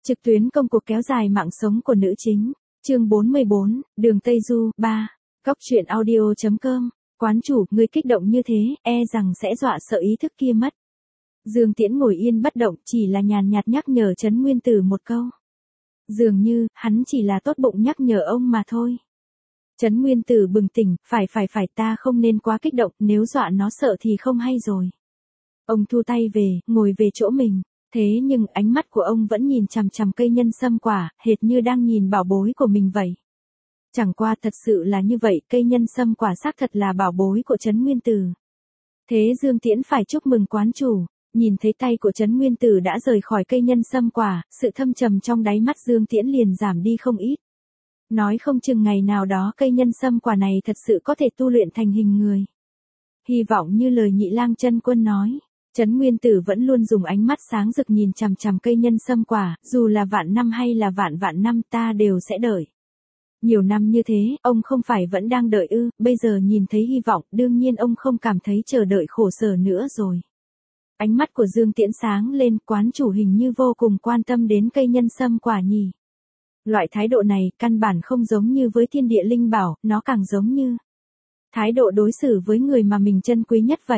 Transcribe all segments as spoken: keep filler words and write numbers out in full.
Trực tuyến công cuộc kéo dài mạng sống của nữ chính. Chương bốn mươi bốn, Đường Tây Du, ba. Góc truyện audio chấm com. Quán chủ, người kích động như thế, e rằng sẽ dọa sợ ý thức kia mất. Dương Tiễn ngồi yên bất động, chỉ là nhàn nhạt nhắc nhở Trấn Nguyên Tử một câu. Dường như, hắn chỉ là tốt bụng nhắc nhở ông mà thôi. Trấn Nguyên Tử bừng tỉnh, phải phải phải ta không nên quá kích động, nếu dọa nó sợ thì không hay rồi. Ông thu tay về, ngồi về chỗ mình. Thế nhưng ánh mắt của ông vẫn nhìn chằm chằm cây nhân sâm quả, hệt như đang nhìn bảo bối của mình vậy. Chẳng qua thật sự là như vậy, cây nhân sâm quả xác thật là bảo bối của Trấn Nguyên Tử. Thế Dương Tiễn phải chúc mừng quán chủ, nhìn thấy tay của Trấn Nguyên Tử đã rời khỏi cây nhân sâm quả, sự thâm trầm trong đáy mắt Dương Tiễn liền giảm đi không ít. Nói không chừng ngày nào đó cây nhân sâm quả này thật sự có thể tu luyện thành hình người. Hy vọng như lời Nhị Lang Chân Quân nói. Trấn Nguyên Tử vẫn luôn dùng ánh mắt sáng rực nhìn chằm chằm cây nhân sâm quả, dù là vạn năm hay là vạn vạn năm ta đều sẽ đợi. Nhiều năm như thế, ông không phải vẫn đang đợi ư, bây giờ nhìn thấy hy vọng, đương nhiên ông không cảm thấy chờ đợi khổ sở nữa rồi. Ánh mắt của Dương Tiễn sáng lên, quán chủ hình như vô cùng quan tâm đến cây nhân sâm quả nhỉ. Loại thái độ này, căn bản không giống như với thiên địa linh bảo, nó càng giống như thái độ đối xử với người mà mình trân quý nhất vậy.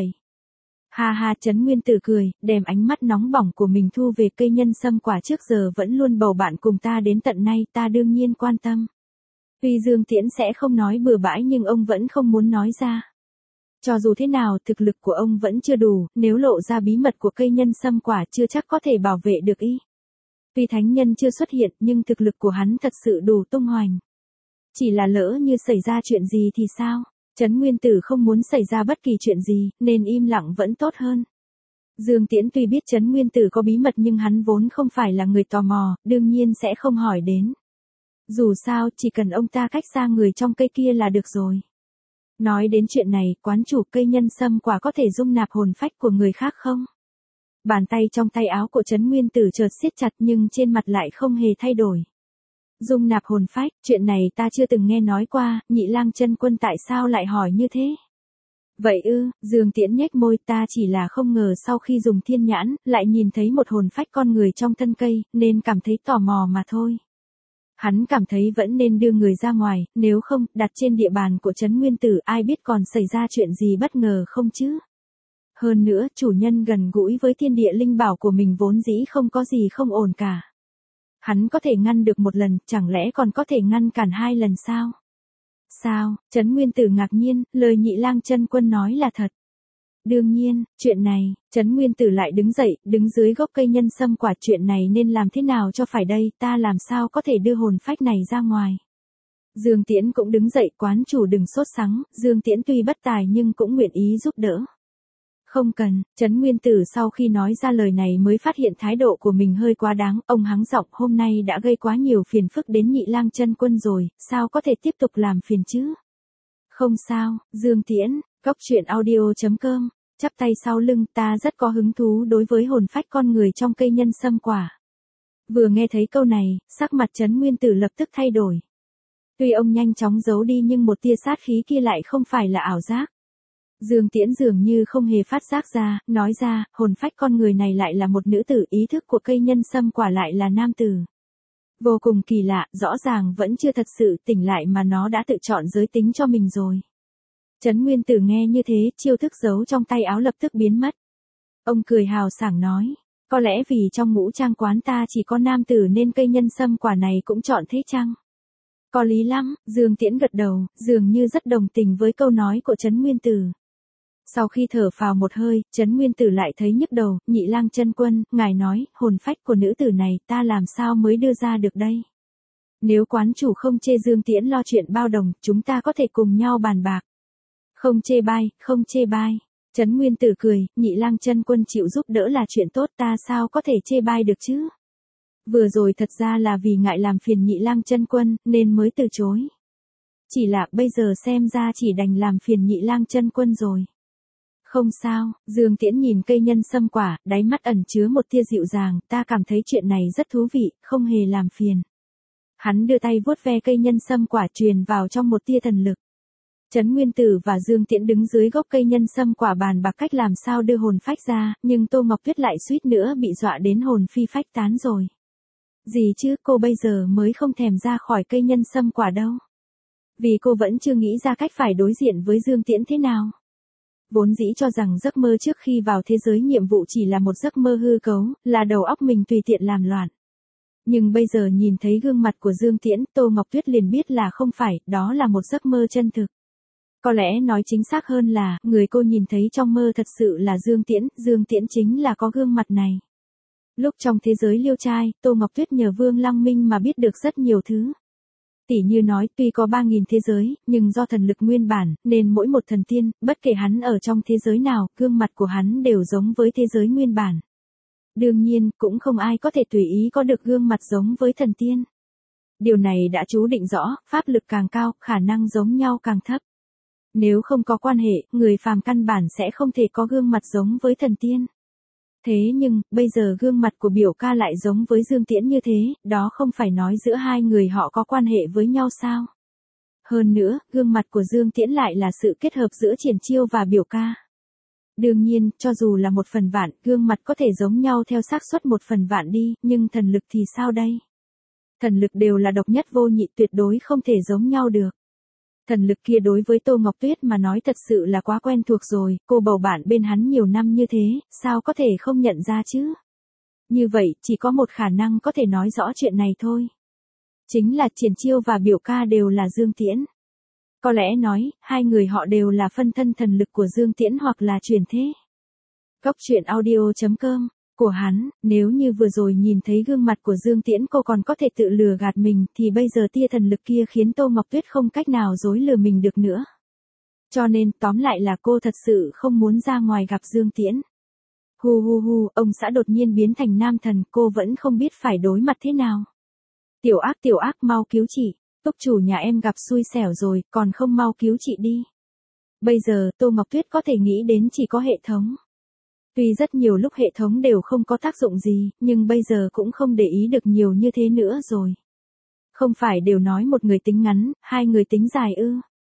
Ha ha, Trấn Nguyên Tử cười, đem ánh mắt nóng bỏng của mình thu về cây nhân sâm quả trước giờ vẫn luôn bầu bạn cùng ta đến tận nay, ta đương nhiên quan tâm. Tuy Dương Tiễn sẽ không nói bừa bãi nhưng ông vẫn không muốn nói ra. Cho dù thế nào, thực lực của ông vẫn chưa đủ, nếu lộ ra bí mật của cây nhân sâm quả chưa chắc có thể bảo vệ được y. Tuy thánh nhân chưa xuất hiện nhưng thực lực của hắn thật sự đủ tung hoành. Chỉ là lỡ như xảy ra chuyện gì thì sao? Trấn Nguyên Tử không muốn xảy ra bất kỳ chuyện gì, nên im lặng vẫn tốt hơn. Dương Tiễn tuy biết Trấn Nguyên Tử có bí mật nhưng hắn vốn không phải là người tò mò, đương nhiên sẽ không hỏi đến. Dù sao, chỉ cần ông ta cách xa người trong cây kia là được rồi. Nói đến chuyện này, quán chủ, cây nhân sâm quả có thể dung nạp hồn phách của người khác không? Bàn tay trong tay áo của Trấn Nguyên Tử chợt siết chặt nhưng trên mặt lại không hề thay đổi. Dung nạp hồn phách, chuyện này ta chưa từng nghe nói qua, Nhị Lang Chân Quân tại sao lại hỏi như thế? Vậy ư, Dương Tiễn nhếch môi, ta chỉ là không ngờ sau khi dùng thiên nhãn, lại nhìn thấy một hồn phách con người trong thân cây, nên cảm thấy tò mò mà thôi. Hắn cảm thấy vẫn nên đưa người ra ngoài, nếu không, đặt trên địa bàn của Trấn Nguyên Tử ai biết còn xảy ra chuyện gì bất ngờ không chứ? Hơn nữa, chủ nhân gần gũi với thiên địa linh bảo của mình vốn dĩ không có gì không ổn cả. Hắn có thể ngăn được một lần, chẳng lẽ còn có thể ngăn cản hai lần sao? Sao? Trấn Nguyên Tử ngạc nhiên, lời Nhị Lang Chân Quân nói là thật. Đương nhiên, chuyện này, Trấn Nguyên Tử lại đứng dậy, đứng dưới gốc cây nhân sâm quả, chuyện này nên làm thế nào cho phải đây, ta làm sao có thể đưa hồn phách này ra ngoài. Dương Tiễn cũng đứng dậy, quán chủ đừng sốt sắng, Dương Tiễn tuy bất tài nhưng cũng nguyện ý giúp đỡ. Không cần, Trấn Nguyên Tử sau khi nói ra lời này mới phát hiện thái độ của mình hơi quá đáng, ông hắng giọng, hôm nay đã gây quá nhiều phiền phức đến Nhị Lang Chân Quân rồi, sao có thể tiếp tục làm phiền chứ? Không sao, Dương Tiễn, góc truyện audio chấm com, chắp tay sau lưng, ta rất có hứng thú đối với hồn phách con người trong cây nhân sâm quả. Vừa nghe thấy câu này, sắc mặt Trấn Nguyên Tử lập tức thay đổi. Tuy ông nhanh chóng giấu đi nhưng một tia sát khí kia lại không phải là ảo giác. Dương Tiễn dường như không hề phát giác ra, nói ra, hồn phách con người này lại là một nữ tử, ý thức của cây nhân sâm quả lại là nam tử. Vô cùng kỳ lạ, rõ ràng vẫn chưa thật sự tỉnh lại mà nó đã tự chọn giới tính cho mình rồi. Trấn Nguyên Tử nghe như thế, chiêu thức giấu trong tay áo lập tức biến mất. Ông cười hào sảng nói, có lẽ vì trong ngũ trang quán ta chỉ có nam tử nên cây nhân sâm quả này cũng chọn thế chăng? Có lý lắm, Dương Tiễn gật đầu, dường như rất đồng tình với câu nói của Trấn Nguyên Tử. Sau khi thở phào một hơi, Trấn Nguyên Tử lại thấy nhức đầu, Nhị Lang Chân Quân, ngài nói, hồn phách của nữ tử này ta làm sao mới đưa ra được đây? Nếu quán chủ không chê Dương Tiễn lo chuyện bao đồng, chúng ta có thể cùng nhau bàn bạc. Không chê bai, không chê bai. Trấn Nguyên Tử cười, Nhị Lang Chân Quân chịu giúp đỡ là chuyện tốt, ta sao có thể chê bai được chứ? Vừa rồi thật ra là vì ngại làm phiền Nhị Lang Chân Quân, nên mới từ chối. Chỉ là bây giờ xem ra chỉ đành làm phiền Nhị Lang Chân Quân rồi. Không sao, Dương Tiễn nhìn cây nhân sâm quả, đáy mắt ẩn chứa một tia dịu dàng, ta cảm thấy chuyện này rất thú vị, không hề làm phiền. Hắn đưa tay vuốt ve cây nhân sâm quả truyền vào trong một tia thần lực. Trấn Nguyên Tử và Dương Tiễn đứng dưới gốc cây nhân sâm quả bàn bạc cách làm sao đưa hồn phách ra, nhưng Tô Ngọc Tuyết lại suýt nữa bị dọa đến hồn phi phách tán rồi. Gì chứ, cô bây giờ mới không thèm ra khỏi cây nhân sâm quả đâu. Vì cô vẫn chưa nghĩ ra cách phải đối diện với Dương Tiễn thế nào. Vốn dĩ cho rằng giấc mơ trước khi vào thế giới nhiệm vụ chỉ là một giấc mơ hư cấu, là đầu óc mình tùy tiện làm loạn. Nhưng bây giờ nhìn thấy gương mặt của Dương Tiễn, Tô Ngọc Tuyết liền biết là không phải, đó là một giấc mơ chân thực. Có lẽ nói chính xác hơn là, người cô nhìn thấy trong mơ thật sự là Dương Tiễn, Dương Tiễn chính là có gương mặt này. Lúc trong thế giới liêu trai, Tô Ngọc Tuyết nhờ Vương Lăng Minh mà biết được rất nhiều thứ. Tỷ như nói, tuy có ba nghìn thế giới, nhưng do thần lực nguyên bản, nên mỗi một thần tiên, bất kể hắn ở trong thế giới nào, gương mặt của hắn đều giống với thế giới nguyên bản. Đương nhiên, cũng không ai có thể tùy ý có được gương mặt giống với thần tiên. Điều này đã chú định rõ, pháp lực càng cao, khả năng giống nhau càng thấp. Nếu không có quan hệ, người phàm căn bản sẽ không thể có gương mặt giống với thần tiên. Thế nhưng, bây giờ gương mặt của biểu ca lại giống với Dương Tiễn như thế, đó không phải nói giữa hai người họ có quan hệ với nhau sao? Hơn nữa, gương mặt của Dương Tiễn lại là sự kết hợp giữa Triển Chiêu và biểu ca. Đương nhiên, cho dù là một phần vạn, gương mặt có thể giống nhau theo xác suất một phần vạn đi, nhưng thần lực thì sao đây? Thần lực đều là độc nhất vô nhị, tuyệt đối không thể giống nhau được. Thần lực kia đối với Tô Ngọc Tuyết mà nói thật sự là quá quen thuộc rồi, cô bầu bạn bên hắn nhiều năm như thế, sao có thể không nhận ra chứ? Như vậy, chỉ có một khả năng có thể nói rõ chuyện này thôi. Chính là Triển Chiêu và biểu ca đều là Dương Tiễn. Có lẽ nói, hai người họ đều là phân thân thần lực của Dương Tiễn hoặc là chuyển thế. Góc truyện audio chấm com của hắn, nếu như vừa rồi nhìn thấy gương mặt của Dương Tiễn cô còn có thể tự lừa gạt mình, thì bây giờ tia thần lực kia khiến Tô Ngọc Tuyết không cách nào dối lừa mình được nữa. Cho nên, tóm lại là cô thật sự không muốn ra ngoài gặp Dương Tiễn. Hu hu hu, ông xã đột nhiên biến thành nam thần, cô vẫn không biết phải đối mặt thế nào. Tiểu ác tiểu ác, mau cứu chị, túc chủ nhà em gặp xui xẻo rồi, còn không mau cứu chị đi. Bây giờ, Tô Ngọc Tuyết có thể nghĩ đến chỉ có hệ thống. Tuy rất nhiều lúc hệ thống đều không có tác dụng gì, nhưng bây giờ cũng không để ý được nhiều như thế nữa rồi. Không phải đều nói một người tính ngắn, hai người tính dài ư.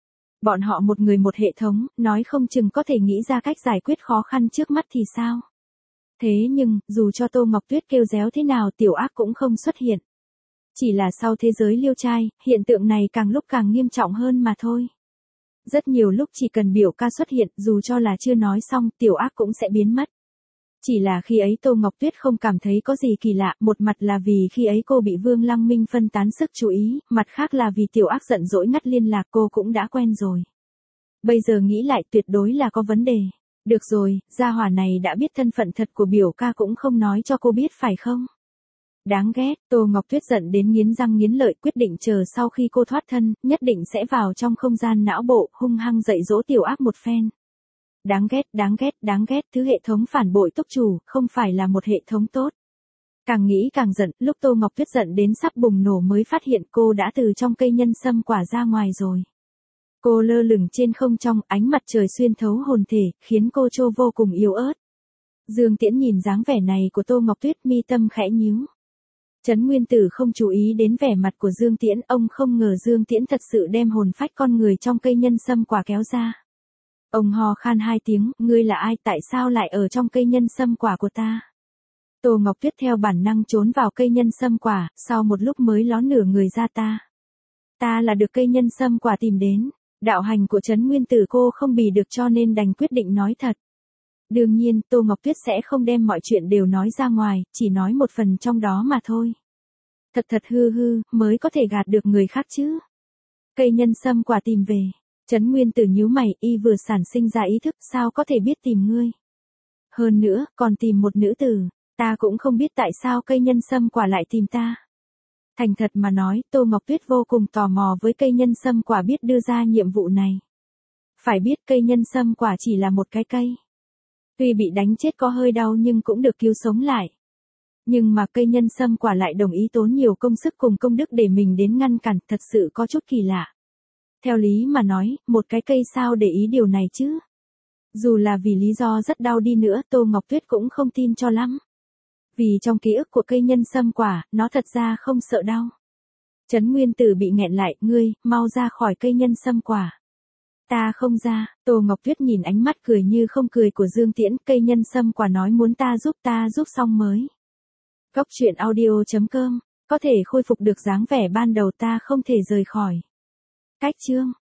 Bọn họ một người một hệ thống, nói không chừng có thể nghĩ ra cách giải quyết khó khăn trước mắt thì sao. Thế nhưng, dù cho Tô Ngọc Tuyết kêu réo thế nào tiểu ác cũng không xuất hiện. Chỉ là sau thế giới liêu trai, hiện tượng này càng lúc càng nghiêm trọng hơn mà thôi. Rất nhiều lúc chỉ cần biểu ca xuất hiện, dù cho là chưa nói xong, tiểu ác cũng sẽ biến mất. Chỉ là khi ấy Tô Ngọc Tuyết không cảm thấy có gì kỳ lạ, một mặt là vì khi ấy cô bị Vương Lăng Minh phân tán sức chú ý, mặt khác là vì tiểu ác giận dỗi ngắt liên lạc cô cũng đã quen rồi. Bây giờ nghĩ lại tuyệt đối là có vấn đề. Được rồi, gia hỏa này đã biết thân phận thật của biểu ca cũng không nói cho cô biết phải không? Đáng ghét, Tô Ngọc Tuyết giận đến nghiến răng nghiến lợi, quyết định chờ sau khi cô thoát thân, nhất định sẽ vào trong không gian não bộ, hung hăng dạy dỗ tiểu ác một phen. Đáng ghét, đáng ghét, đáng ghét, thứ hệ thống phản bội túc chủ, không phải là một hệ thống tốt. Càng nghĩ càng giận, lúc Tô Ngọc Tuyết giận đến sắp bùng nổ mới phát hiện cô đã từ trong cây nhân sâm quả ra ngoài rồi. Cô lơ lửng trên không trong, ánh mặt trời xuyên thấu hồn thể, khiến cô trô vô cùng yếu ớt. Dương Tiễn nhìn dáng vẻ này của Tô Ngọc Tuyết, mi tâm khẽ nhíu. Trấn Nguyên Tử không chú ý đến vẻ mặt của Dương Tiễn, ông không ngờ Dương Tiễn thật sự đem hồn phách con người trong cây nhân sâm quả kéo ra. Ông ho khan hai tiếng, ngươi là ai, tại sao lại ở trong cây nhân sâm quả của ta? Tô Ngọc Tuyết theo bản năng trốn vào cây nhân sâm quả, sau một lúc mới ló nửa người ra ta. Ta là được cây nhân sâm quả tìm đến, đạo hành của Trấn Nguyên Tử cô không bì được cho nên đành quyết định nói thật. Đương nhiên, Tô Ngọc Tuyết sẽ không đem mọi chuyện đều nói ra ngoài, chỉ nói một phần trong đó mà thôi. Thật thật hư hư, mới có thể gạt được người khác chứ. Cây nhân sâm quả tìm về. Trấn Nguyên Tử nhíu mày, y vừa sản sinh ra ý thức, sao có thể biết tìm ngươi. Hơn nữa, còn tìm một nữ tử, ta cũng không biết tại sao cây nhân sâm quả lại tìm ta. Thành thật mà nói, Tô Ngọc Tuyết vô cùng tò mò với cây nhân sâm quả biết đưa ra nhiệm vụ này. Phải biết cây nhân sâm quả chỉ là một cái cây. Tuy bị đánh chết có hơi đau nhưng cũng được cứu sống lại. Nhưng mà cây nhân sâm quả lại đồng ý tốn nhiều công sức cùng công đức để mình đến ngăn cản, thật sự có chút kỳ lạ. Theo lý mà nói, một cái cây sao để ý điều này chứ? Dù là vì lý do rất đau đi nữa, Tô Ngọc Tuyết cũng không tin cho lắm. Vì trong ký ức của cây nhân sâm quả, nó thật ra không sợ đau. Trấn Nguyên Tử bị nghẹn lại, ngươi, mau ra khỏi cây nhân sâm quả. Ta không ra, Tô Ngọc Tuyết nhìn ánh mắt cười như không cười của Dương Tiễn, cây nhân sâm quả nói muốn ta giúp ta giúp xong mới. Góc truyện audio chấm com Có thể khôi phục được dáng vẻ ban đầu ta không thể rời khỏi. Cách chương